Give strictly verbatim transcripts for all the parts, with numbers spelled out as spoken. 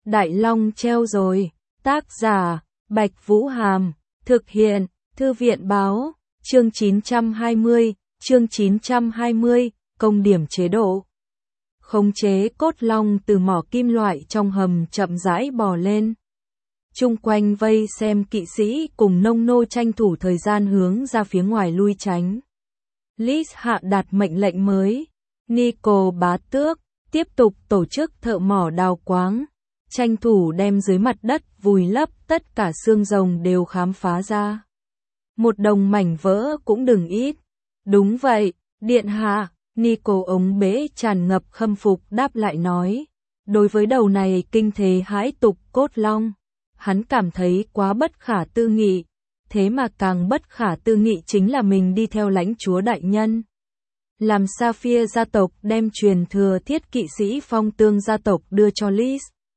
Đại Long treo rồi. Tác giả, Bạch Vũ Hàm. Thực hiện, Thư viện báo. Chương chín trăm hai mươi, chương chín trăm hai mươi, công điểm chế độ. Khống chế cốt long từ mỏ kim loại trong hầm chậm rãi bò lên. Chung quanh vây xem kỵ sĩ cùng nông nô tranh thủ thời gian hướng ra phía ngoài lui tránh. Liz hạ đạt mệnh lệnh mới. Nico bá tước, tiếp tục tổ chức thợ mỏ đào quáng, tranh thủ đem dưới mặt đất vùi lấp tất cả xương rồng đều khám phá ra. Một đồng mảnh vỡ cũng đừng ít. Đúng vậy, điện hạ, Nico ống bế tràn ngập khâm phục đáp lại nói. Đối với đầu này kinh thế hãi tục cốt long, hắn cảm thấy quá bất khả tư nghị. Thế mà càng bất khả tư nghị chính là mình đi theo lãnh chúa đại nhân. Làm Sapphire gia tộc đem truyền thừa thiết kỵ sĩ phong tương gia tộc đưa cho Liz.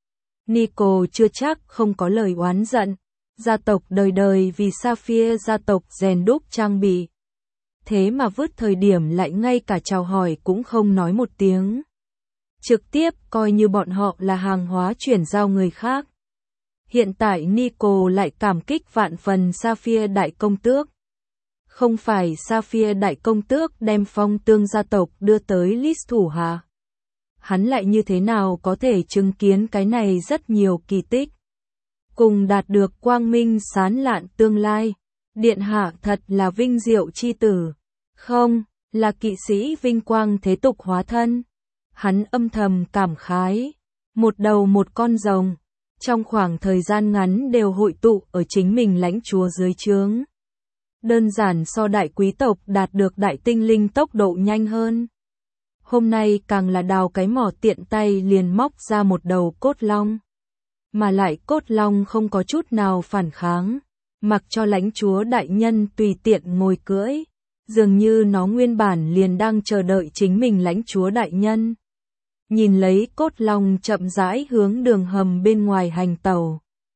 Nico chưa chắc không có lời oán giận. Gia tộc đời đời vì Sapphire gia tộc rèn đúc trang bị. Thế mà vứt thời điểm lại ngay cả chào hỏi cũng không nói một tiếng. Trực tiếp coi như bọn họ là hàng hóa chuyển giao người khác. Hiện tại Nico lại cảm kích vạn phần Sapphire đại công tước. Không phải Sapphire đại công tước đem phong tương gia tộc đưa tới Liz thủ hạ. Hắn lại như thế nào có thể chứng kiến cái này rất nhiều kỳ tích. Cùng đạt được quang minh sáng lạn tương lai. Điện hạ thật là vinh diệu chi tử. Không, là kỵ sĩ vinh quang thế tục hóa thân. Hắn âm thầm cảm khái. Một đầu một con rồng. Trong khoảng thời gian ngắn đều hội tụ ở chính mình lãnh chúa dưới trướng. Đơn giản so đại quý tộc đạt được đại tinh linh tốc độ nhanh hơn. Hôm nay càng là đào cái mỏ tiện tay liền móc ra một đầu cốt long. Mà lại cốt long không có chút nào phản kháng, mặc cho lãnh chúa đại nhân tùy tiện ngồi cưỡi. Dường như nó nguyên bản liền đang chờ đợi chính mình lãnh chúa đại nhân. Nhìn lấy cốt long chậm rãi hướng đường hầm bên ngoài hành tàu.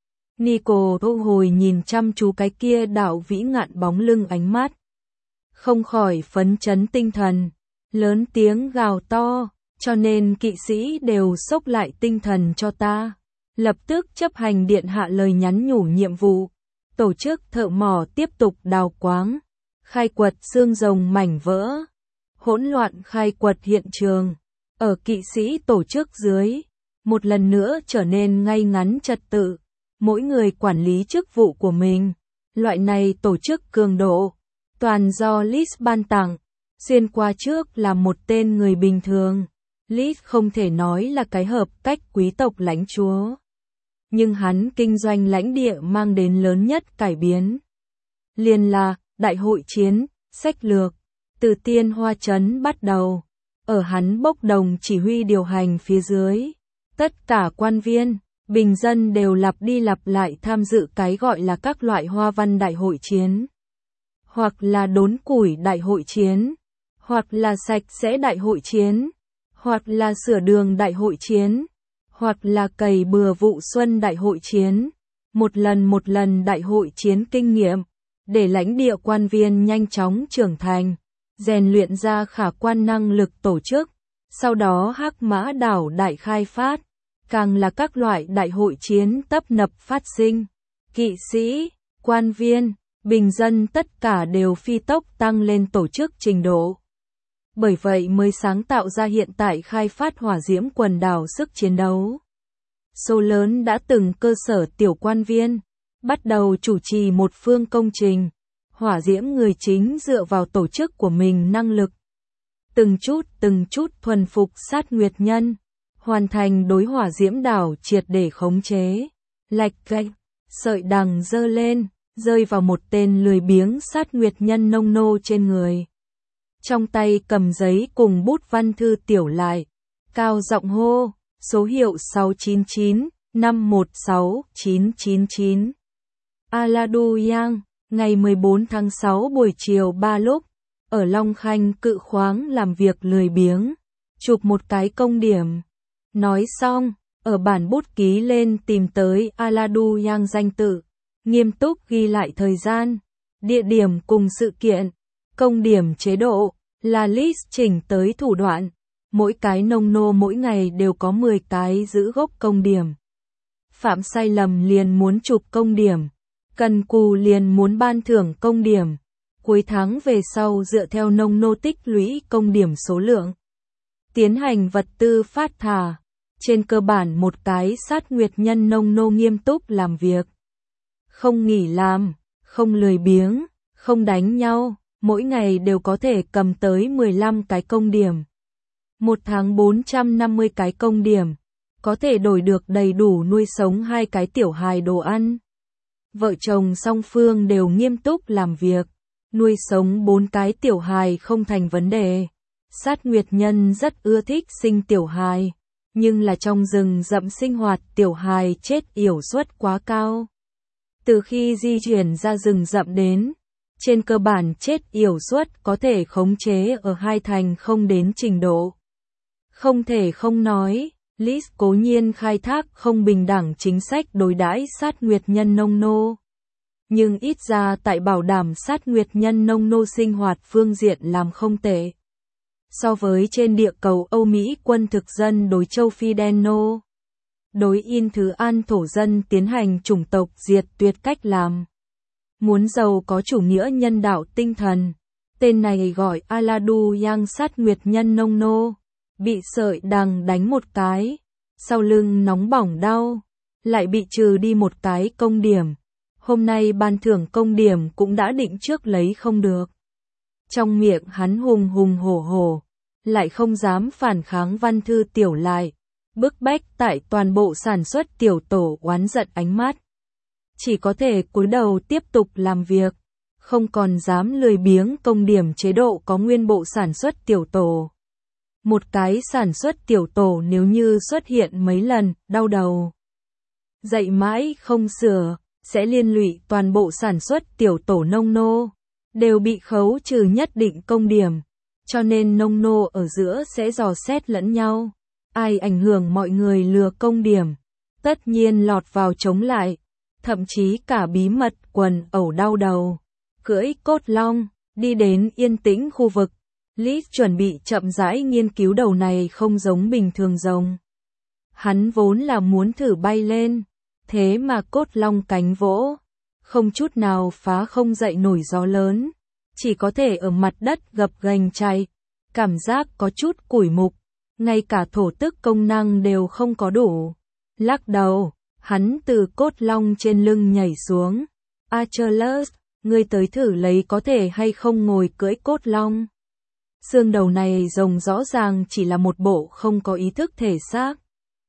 Nico thu hồi nhìn chăm chú cái kia đạo vĩ ngạn bóng lưng ánh mắt. Không khỏi phấn chấn tinh thần, lớn tiếng gào to, cho nên kỵ sĩ đều xốc lại tinh thần cho ta. Lập tức chấp hành điện hạ lời nhắn nhủ nhiệm vụ, tổ chức thợ mỏ tiếp tục đào quáng, khai quật xương rồng mảnh vỡ, hỗn loạn khai quật hiện trường. Ở kỵ sĩ tổ chức dưới, một lần nữa trở nên ngay ngắn trật tự, mỗi người quản lý chức vụ của mình. Loại này tổ chức cường độ, toàn do Liz ban tặng, xuyên qua trước là một tên người bình thường. Liz không thể nói là cái hợp cách quý tộc lãnh chúa. Nhưng hắn kinh doanh lãnh địa mang đến lớn nhất cải biến. Liền là, đại hội chiến, sách lược, từ Tiên Hoa Trấn bắt đầu. Ở hắn bốc đồng chỉ huy điều hành phía dưới, tất cả quan viên, bình dân đều lặp đi lặp lại tham dự cái gọi là các loại hoa văn đại hội chiến. Hoặc là đốn củi đại hội chiến, hoặc là sạch sẽ đại hội chiến, hoặc là sửa đường đại hội chiến, hoặc là cày bừa vụ xuân đại hội chiến. Một lần một lần đại hội chiến kinh nghiệm, để lãnh địa quan viên nhanh chóng trưởng thành. Rèn luyện ra khả quan năng lực tổ chức, sau đó Hắc Mã đảo đại khai phát, càng là các loại đại hội chiến tấp nập phát sinh. Kỵ sĩ, quan viên, bình dân tất cả đều phi tốc tăng lên tổ chức trình độ. Bởi vậy mới sáng tạo ra hiện tại khai phát hỏa diễm quần đảo sức chiến đấu. Số lớn đã từng cơ sở tiểu quan viên, bắt đầu chủ trì một phương công trình. Hỏa diễm người chính dựa vào tổ chức của mình năng lực. Từng chút từng chút thuần phục sát nguyệt nhân. Hoàn thành đối hỏa diễm đảo triệt để khống chế. Lạch gạch, sợi đằng dơ lên, rơi vào một tên lười biếng sát nguyệt nhân nông nô trên người. Trong tay cầm giấy cùng bút văn thư tiểu lại. Cao giọng hô, số hiệu sáu chín chín, năm một sáu, chín chín chín. Aladu Yang. Ngày mười bốn tháng sáu buổi chiều ba lúc, ở Long Khanh cự khoáng làm việc lười biếng, chụp một cái công điểm. Nói xong, ở bản bút ký lên tìm tới Aladu Yang danh tự, nghiêm túc ghi lại thời gian, địa điểm cùng sự kiện. Công điểm chế độ, là Liz chỉnh tới thủ đoạn, mỗi cái nông nô mỗi ngày đều có mười cái giữ gốc công điểm. phạm sai lầm liền muốn chụp công điểm, cần cù liền muốn ban thưởng công điểm, cuối tháng về sau dựa theo nông nô tích lũy công điểm số lượng, tiến hành vật tư phát thả. Trên cơ bản một cái sát nguyệt nhân nông nô nghiêm túc làm việc, không nghỉ làm, không lười biếng, không đánh nhau, mỗi ngày đều có thể cầm tới mười lăm cái công điểm. Một tháng bốn trăm năm mươi cái công điểm, có thể đổi được đầy đủ nuôi sống hai cái tiểu hài đồ ăn. Vợ chồng song phương đều nghiêm túc làm việc, nuôi sống bốn cái tiểu hài không thành vấn đề. Sát nguyệt nhân rất ưa thích sinh tiểu hài, nhưng là trong rừng rậm sinh hoạt tiểu hài chết yểu suất quá cao. Từ khi di chuyển ra rừng rậm đến, trên cơ bản chết yểu suất có thể khống chế ở hai thành không đến trình độ. Không thể không nói, Liz cố nhiên khai thác không bình đẳng chính sách đối đãi sát nguyệt nhân nông nô. Nhưng ít ra tại bảo đảm sát nguyệt nhân nông nô sinh hoạt phương diện làm không tệ. So với trên địa cầu Âu Mỹ quân thực dân đối châu Phi đen nô, đối in thứ an thổ dân tiến hành chủng tộc diệt tuyệt cách làm. Muốn giàu có chủ nghĩa nhân đạo tinh thần, tên này gọi Aladu Yang sát nguyệt nhân nông nô, bị sợi đằng đánh một cái, sau lưng nóng bỏng đau, lại bị trừ đi một cái công điểm. Hôm nay ban thưởng công điểm cũng đã định trước lấy không được. Trong miệng hắn hùng hùng hổ hổ, lại không dám phản kháng văn thư tiểu lại, bức bách tại toàn bộ sản xuất tiểu tổ oán giận ánh mắt. Chỉ có thể cúi đầu tiếp tục làm việc, không còn dám lười biếng công điểm chế độ có nguyên bộ sản xuất tiểu tổ. Một cái sản xuất tiểu tổ nếu như xuất hiện mấy lần, đau đầu. Dạy mãi không sửa, sẽ liên lụy toàn bộ sản xuất tiểu tổ nông nô, đều bị khấu trừ nhất định công điểm, cho nên nông nô ở giữa sẽ dò xét lẫn nhau. Ai ảnh hưởng mọi người lừa công điểm, tất nhiên lọt vào chống lại, thậm chí cả bí mật quần ẩu đau đầu. Cưỡi cốt long, đi đến yên tĩnh khu vực, Liz chuẩn bị chậm rãi nghiên cứu đầu này không giống bình thường rồng. Hắn vốn là muốn thử bay lên, thế mà cốt long cánh vỗ, không chút nào phá không dậy nổi gió lớn, chỉ có thể ở mặt đất gập ghềnh chạy, cảm giác có chút củi mục, ngay cả thổ tức công năng đều không có đủ. Lắc đầu, hắn từ cốt long trên lưng nhảy xuống. Achilles, ngươi tới thử lấy có thể hay không ngồi cưỡi cốt long. Xương đầu này rồng rõ ràng chỉ là một bộ không có ý thức thể xác.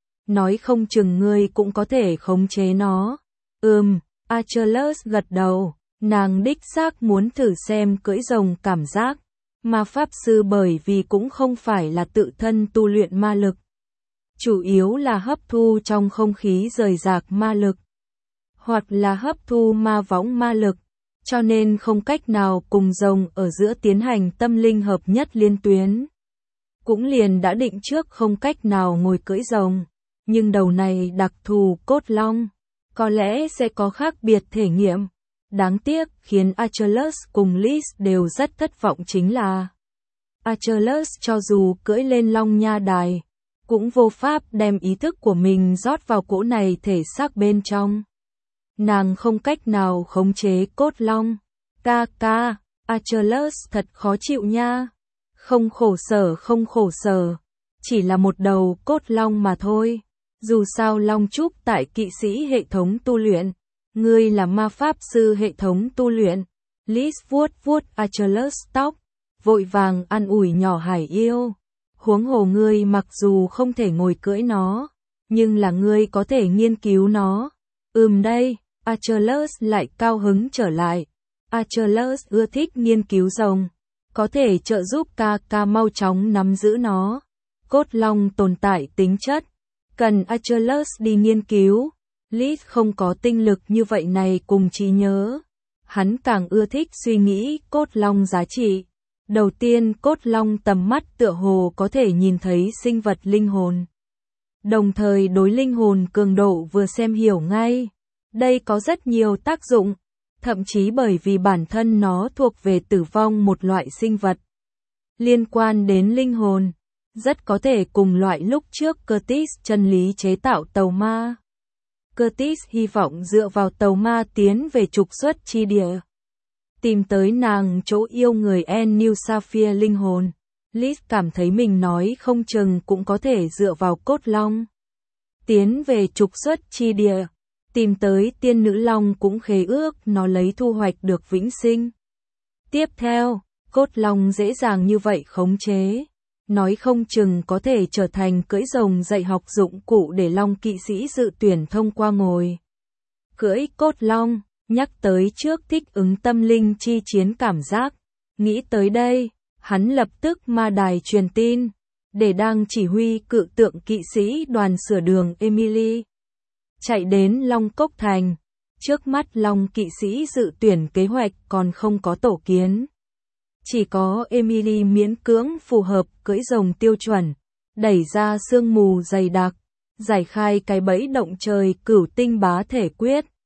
Nói không chừng ngươi cũng có thể khống chế nó. Ừm, Achilles gật đầu, nàng đích xác muốn thử xem cưỡi rồng cảm giác. Ma pháp sư bởi vì cũng không phải là tự thân tu luyện ma lực. Chủ yếu là hấp thu trong không khí rời rạc ma lực. Hoặc là hấp thu ma võng ma lực. Cho nên không cách nào cùng rồng ở giữa tiến hành tâm linh hợp nhất liên tuyến. Cũng liền đã định trước không cách nào ngồi cưỡi rồng. Nhưng đầu này đặc thù cốt long, có lẽ sẽ có khác biệt thể nghiệm. Đáng tiếc khiến Achilles cùng Liz đều rất thất vọng chính là Achilles cho dù cưỡi lên long nha đài, cũng vô pháp đem ý thức của mình rót vào cỗ này thể xác bên trong. Nàng không cách nào khống chế cốt long. Ca ca, Achilles thật khó chịu nha. Không khổ sở không khổ sở, chỉ là một đầu cốt long mà thôi. Dù sao long trúc tại kỵ sĩ hệ thống tu luyện, ngươi là ma pháp sư hệ thống tu luyện. Liz vuốt vuốt Achilles tóc, vội vàng an ủi nhỏ hải yêu. Huống hồ ngươi mặc dù không thể ngồi cưỡi nó, nhưng là ngươi có thể nghiên cứu nó. Ừm đây, Achilles lại cao hứng trở lại. Achilles ưa thích nghiên cứu rồng, có thể trợ giúp ca ca mau chóng nắm giữ nó. Cốt long tồn tại tính chất, cần Achilles đi nghiên cứu. Liz không có tinh lực như vậy này cùng trí nhớ. Hắn càng ưa thích suy nghĩ cốt long giá trị. Đầu tiên cốt long tầm mắt tựa hồ có thể nhìn thấy sinh vật linh hồn. Đồng thời đối linh hồn cường độ vừa xem hiểu ngay. Đây có rất nhiều tác dụng, thậm chí bởi vì bản thân nó thuộc về tử vong một loại sinh vật. Liên quan đến linh hồn, rất có thể cùng loại lúc trước Curtis chân lý chế tạo tàu ma. Curtis hy vọng dựa vào tàu ma tiến về trục xuất chi địa. Tìm tới nàng chỗ yêu người En New Sapphire linh hồn. Liz cảm thấy mình nói không chừng cũng có thể dựa vào cốt long. Tiến về trục xuất chi địa. Tìm tới tiên nữ long cũng khế ước nó lấy thu hoạch được vĩnh sinh. Tiếp theo, cốt long dễ dàng như vậy khống chế. Nói không chừng có thể trở thành cưỡi rồng dạy học dụng cụ để long kỵ sĩ dự tuyển thông qua ngồi. Cưỡi cốt long, nhắc tới trước thích ứng tâm linh chi chiến cảm giác. Nghĩ tới đây, hắn lập tức ma đài truyền tin, để đang chỉ huy cự tượng kỵ sĩ đoàn sửa đường Emily. Chạy đến Long Cốc Thành, trước mắt Long kỵ sĩ dự tuyển kế hoạch còn không có tổ kiến. Chỉ có Emily miễn cưỡng phù hợp cưỡi rồng tiêu chuẩn, đẩy ra sương mù dày đặc, giải khai cái bẫy động trời cửu tinh bá thể quyết.